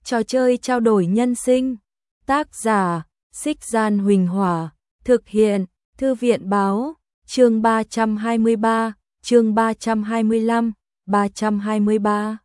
Trò chơi trao đổi nhân sinh. Tác giả: Xích Gian Huỳnh Hỏa. Thực hiện: Thư viện Báo. Chương 323, chương 325, 323.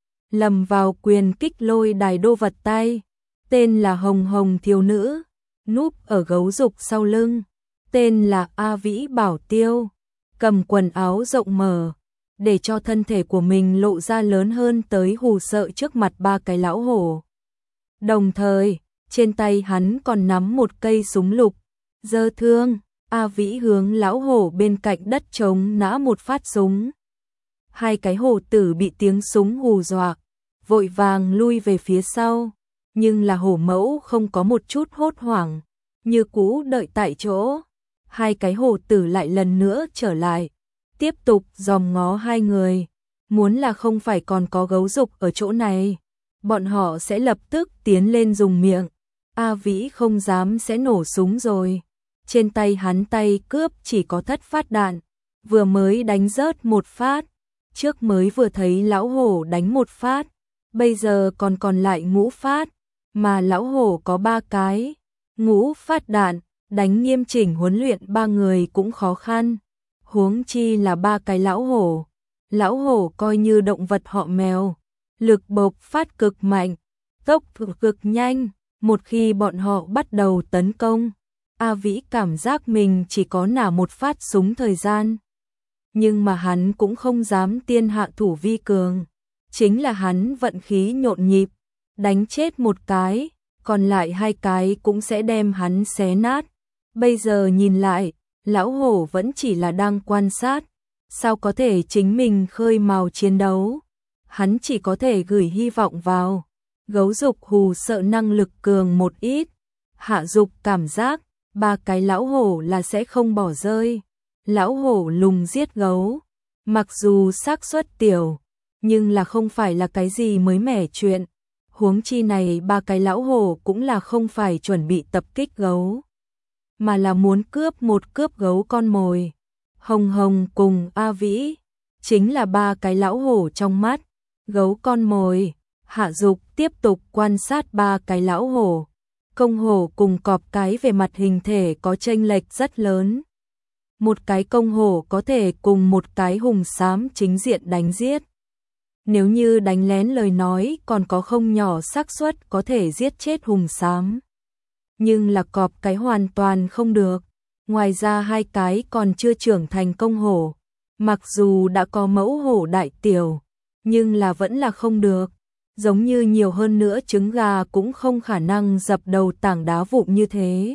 Lầm vào quyền kích lôi đài đô vật tay. Tên là Hồng Hồng thiếu nữ, núp ở gấu dục sau lưng. Tên là A Vĩ Bảo Tiêu, cầm quần áo rộng mở, để cho thân thể của mình lộ ra lớn hơn tới hù sợ trước mặt ba cái lão hổ. Đồng thời, trên tay hắn còn nắm một cây súng lục, giơ thương. A Vĩ hướng lão hổ bên cạnh đất trống nã một phát súng. Hai cái hổ tử bị tiếng súng hù dọa, vội vàng lui về phía sau, nhưng là hổ mẫu không có một chút hốt hoảng, như cũ đợi tại chỗ. Hai cái hổ tử lại lần nữa trở lại, tiếp tục dòm ngó hai người, muốn là không phải còn có gấu dục ở chỗ này, bọn họ sẽ lập tức tiến lên dùng miệng. A Vĩ không dám sẽ nổ súng rồi. Trên tay hắn tay cướp chỉ có thất phát đạn, vừa mới đánh rớt một phát, trước mới vừa thấy lão hổ đánh một phát, bây giờ còn lại ngũ phát, mà lão hổ có 3 cái, ngũ phát đạn, đánh nghiêm chỉnh huấn luyện 3 người cũng khó khăn, huống chi là 3 cái lão hổ. Lão hổ coi như động vật họ mèo, lực bộc phát cực mạnh, tốc độ cực nhanh, một khi bọn họ bắt đầu tấn công, A Vĩ cảm giác mình chỉ có nả một phát súng thời gian. Nhưng mà hắn cũng không dám tiên hạ thủ vi cường, chính là hắn vận khí nhộn nhịp, đánh chết một cái, còn lại 2 cái cũng sẽ đem hắn xé nát. Bây giờ nhìn lại, lão hổ vẫn chỉ là đang quan sát, sao có thể chính mình khơi mào chiến đấu. Hắn chỉ có thể gửi hy vọng vào gấu dục hù sợ năng lực cường một ít, hạ dục cảm giác 3 cái lão hổ là sẽ không bỏ rơi. Lão hổ lùng giết gấu, mặc dù xác suất tiểu, nhưng là không phải là cái gì mới mẻ chuyện. Huống chi này 3 cái lão hổ cũng là không phải chuẩn bị tập kích gấu, mà là muốn cướp gấu con mồi. Hồng Hồng cùng A Vĩ chính là 3 cái lão hổ trong mắt gấu con mồi. Hạ dục tiếp tục quan sát 3 cái lão hổ. Công hổ cùng cọp cái về mặt hình thể có chênh lệch rất lớn. Một cái công hổ có thể cùng một cái hùng xám chính diện đánh giết. Nếu như đánh lén lời nói còn có không nhỏ xác suất có thể giết chết hùng xám. Nhưng là cọp cái hoàn toàn không được. Ngoài ra 2 cái còn chưa trưởng thành công hổ, mặc dù đã có mẫu hổ đại tiểu, nhưng là vẫn là không được. Giống như nhiều hơn nữa trứng gà cũng không khả năng dập đầu tảng đá vụn như thế.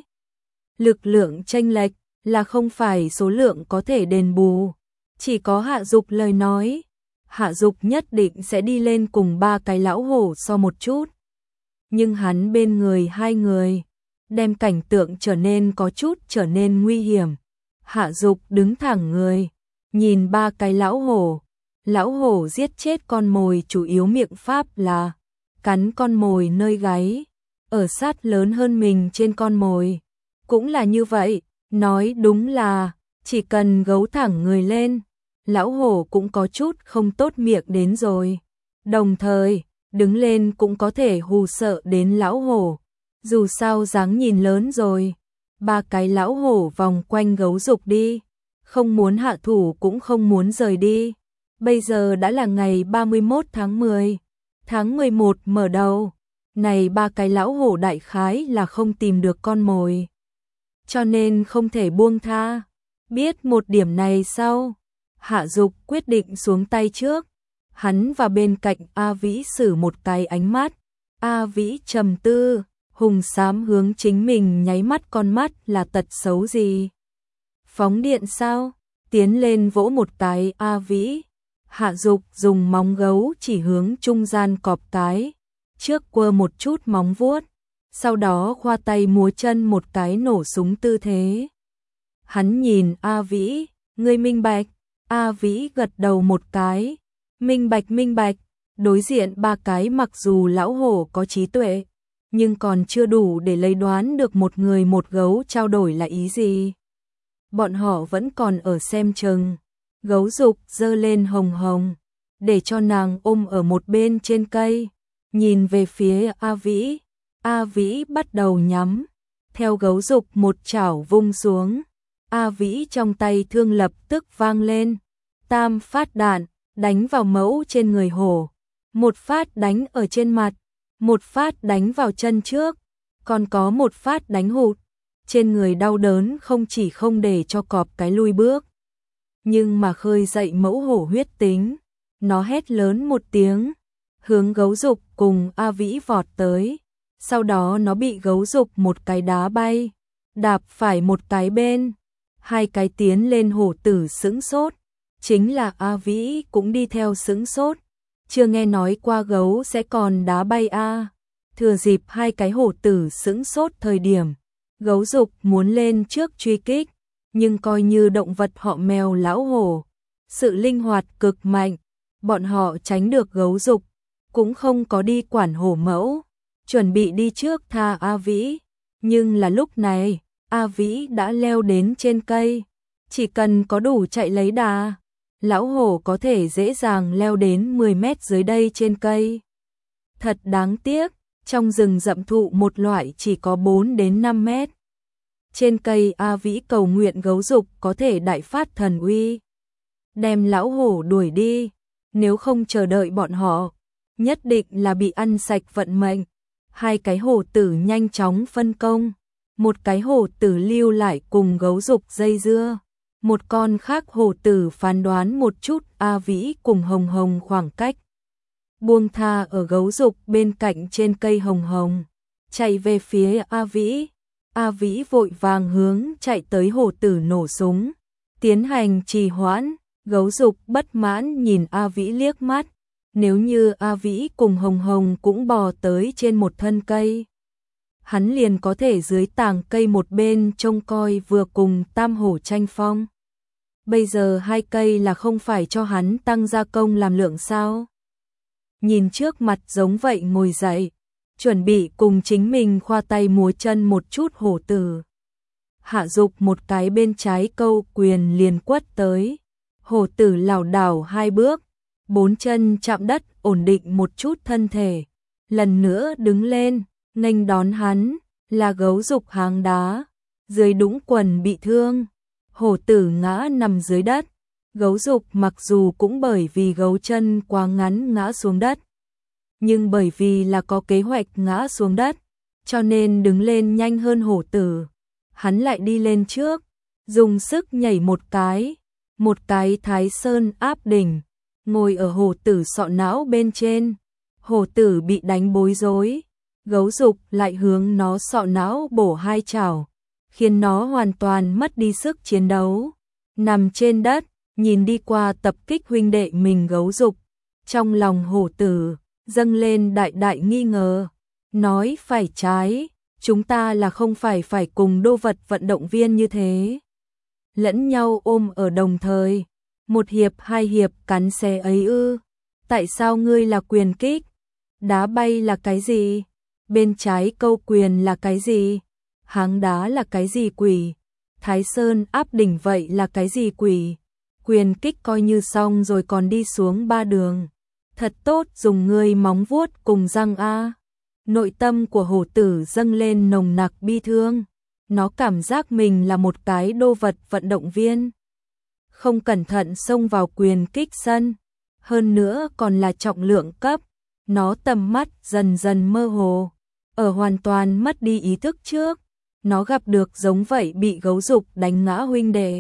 Lực lượng chênh lệch là không phải số lượng có thể đền bù. Chỉ có hạ dục lời nói, hạ dục nhất định sẽ đi lên cùng 3 cái lão hổ so một chút. Nhưng hắn bên người 2 người, đem cảnh tượng trở nên có chút trở nên nguy hiểm. Hạ dục đứng thẳng người, nhìn 3 cái lão hổ. Lão hổ giết chết con mồi chủ yếu miệng pháp là cắn con mồi nơi gáy, ở sát lớn hơn mình trên con mồi. Cũng là như vậy, nói đúng là chỉ cần gấu thẳng người lên, lão hổ cũng có chút không tốt miệng đến rồi. Đồng thời, đứng lên cũng có thể hù sợ đến lão hổ. Dù sao dáng nhìn lớn rồi, 3 cái lão hổ vòng quanh gấu dục đi, không muốn hạ thủ cũng không muốn rời đi. Bây giờ đã là ngày 31 tháng 10, tháng 11 mở đầu. Này 3 cái lão hổ đại khái là không tìm được con mồi, cho nên không thể buông tha. Biết một điểm này sau, hạ dục quyết định xuống tay trước. Hắn và bên cạnh A Vĩ sử một cái ánh mắt. A Vĩ trầm tư, hùng xám hướng chính mình nháy mắt con mắt là tật xấu gì? Phóng điện sao? Tiến lên vỗ một cái A Vĩ. Hạ dục dùng móng gấu chỉ hướng trung gian cọp cái, trước quơ một chút móng vuốt, sau đó khoa tay múa chân một cái nổ súng tư thế. Hắn nhìn A Vĩ, ngươi minh bạch. A Vĩ gật đầu một cái, minh bạch. Đối diện 3 cái mặc dù lão hổ có trí tuệ, nhưng còn chưa đủ để lấy đoán được một người một gấu trao đổi là ý gì. Bọn họ vẫn còn ở xem chừng. Gấu dục giơ lên Hồng Hồng, để cho nàng ôm ở một bên trên cây, nhìn về phía A Vĩ bắt đầu nhắm, theo gấu dục một chảo vung xuống, A Vĩ trong tay thương lập tức vang lên, 3 phát đạn, đánh vào mẫu trên người hổ, 1 phát đánh ở trên mặt, 1 phát đánh vào chân trước, còn có 1 phát đánh hụt, trên người đau đớn không chỉ không để cho cọp cái lui bước, nhưng mà khơi dậy mẫu hổ huyết tính, nó hét lớn một tiếng, hướng gấu dục cùng A Vĩ vọt tới, sau đó nó bị gấu dục một cái đá bay, đạp phải một cái bên, 2 cái tiến lên hổ tử sững sốt, chính là A Vĩ cũng đi theo sững sốt, chưa nghe nói qua gấu sẽ còn đá bay a. Thừa dịp 2 cái hổ tử sững sốt thời điểm, gấu dục muốn lên trước truy kích, nhưng coi như động vật họ mèo lão hổ, sự linh hoạt cực mạnh, bọn họ tránh được gấu dục, cũng không có đi quản hổ mẫu, chuẩn bị đi trước tha A Vĩ, nhưng là lúc này, A Vĩ đã leo đến trên cây, chỉ cần có đủ chạy lấy đà, lão hổ có thể dễ dàng leo đến 10 mét dưới đây trên cây. Thật đáng tiếc, trong rừng rậm thụ một loại chỉ có 4 đến 5 mét. Trên cây A Vĩ cầu nguyện gấu dục có thể đại phát thần uy, đem lão hổ đuổi đi, nếu không chờ đợi bọn họ, nhất định là bị ăn sạch vận mệnh. 2 cái hổ tử nhanh chóng phân công, một cái hổ tử lưu lại cùng gấu dục dây dưa, một con khác hổ tử phán đoán một chút A Vĩ cùng Hồng Hồng khoảng cách, buông tha ở gấu dục bên cạnh trên cây hồng hồng, chạy về phía A Vĩ. A Vĩ vội vàng hướng chạy tới hổ tử nổ súng, tiến hành trì hoãn, gấu dục bất mãn nhìn A Vĩ liếc mắt, nếu như A Vĩ cùng Hồng Hồng cũng bò tới trên một thân cây, hắn liền có thể dưới tàng cây một bên trông coi vừa cùng tam hổ tranh phong. Bây giờ 2 cây là không phải cho hắn tăng gia công làm lượng sao? Nhìn trước mặt giống vậy ngồi dậy, chuẩn bị cùng chính mình khoa tay múa chân một chút hổ tử. Hạ dục một cái bên trái câu quyền liền quất tới, hổ tử lảo đảo 2 bước, 4 chân chạm đất ổn định một chút thân thể, lần nữa đứng lên, nghênh đón hắn, là gấu dục háng đá, dưới đũng quần bị thương, hổ tử ngã nằm dưới đất, gấu dục mặc dù cũng bởi vì gấu chân quá ngắn ngã xuống đất, nhưng bởi vì là có kế hoạch ngã xuống đất, cho nên đứng lên nhanh hơn hổ tử, hắn lại đi lên trước, dùng sức nhảy một cái Thái Sơn áp đỉnh, ngồi ở hổ tử sọ não bên trên, hổ tử bị đánh bối rối, gấu dục lại hướng nó sọ não bổ 2 chảo, khiến nó hoàn toàn mất đi sức chiến đấu, nằm trên đất, nhìn đi qua tập kích huynh đệ mình gấu dục, trong lòng hổ tử dâng lên đại đại nghi ngờ, nói phải trái, chúng ta là không phải cùng đô vật vận động viên như thế, lẫn nhau ôm ở đồng thời, 1 hiệp 2 hiệp cắn xé ấy ư? Tại sao ngươi là quyền kích? Đá bay là cái gì? Bên trái câu quyền là cái gì? Háng đá là cái gì quỷ? Thái Sơn áp đỉnh vậy là cái gì quỷ? Quyền kích coi như xong rồi còn đi xuống 3 đường. Thật tốt dùng ngươi móng vuốt cùng răng a. Nội tâm của hổ tử dâng lên nồng nặc bi thương. Nó cảm giác mình là một cái đô vật vận động viên. Không cẩn thận xông vào quyền kích sân. Hơn nữa còn là trọng lượng cấp. Nó tầm mắt dần dần mơ hồ. Ở hoàn toàn mất đi ý thức trước. Nó gặp được giống vậy bị gấu dục đánh ngã huynh đệ.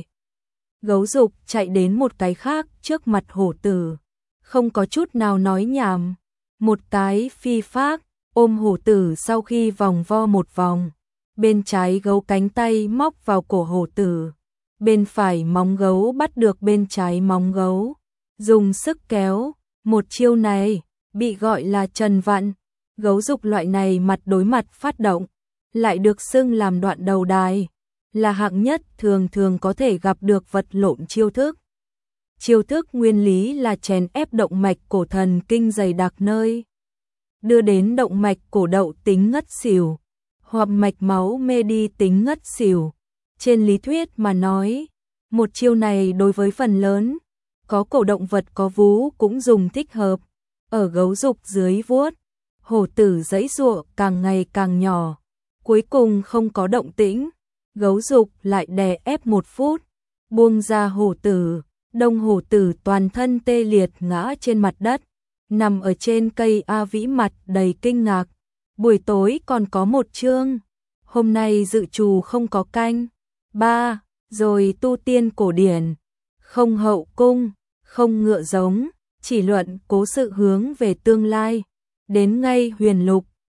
Gấu dục chạy đến một cái khác trước mặt hổ tử. Không có chút nào nói nhảm. Một cái phi phác ôm hổ tử sau khi vòng vo một vòng. Bên trái gấu cánh tay móc vào cổ hổ tử. Bên phải móng gấu bắt được bên trái móng gấu. Dùng sức kéo. Một chiêu này bị gọi là trần vặn. Gấu dục loại này mặt đối mặt phát động. Lại được xưng làm đoạn đầu đài. Là hạng nhất thường thường có thể gặp được vật lộn chiêu thức. Chiêu thức nguyên lý là chèn ép động mạch cổ thần kinh dày đặc nơi. Đưa đến động mạch cổ đậu tính ngất xỉu. Hoặc mạch máu mê đi tính ngất xỉu. Trên lý thuyết mà nói, một chiêu này đối với phần lớn, có cổ động vật có vú cũng dùng thích hợp. Ở gấu dục dưới vuốt, Hổ tử giãy giụa càng ngày càng nhỏ, cuối cùng không có động tĩnh. Gấu dục lại đè ép 1 phút, buông ra hổ tử. Đông hổ tử toàn thân tê liệt ngã trên mặt đất, nằm ở trên cây A Vĩ mặt đầy kinh ngạc. Buổi tối còn có 1 chương, hôm nay dự trù không có canh 3, rồi tu tiên cổ điển, không hậu cung, không ngựa giống, chỉ luận cố sự hướng về tương lai. Đến ngay Huyền Lục,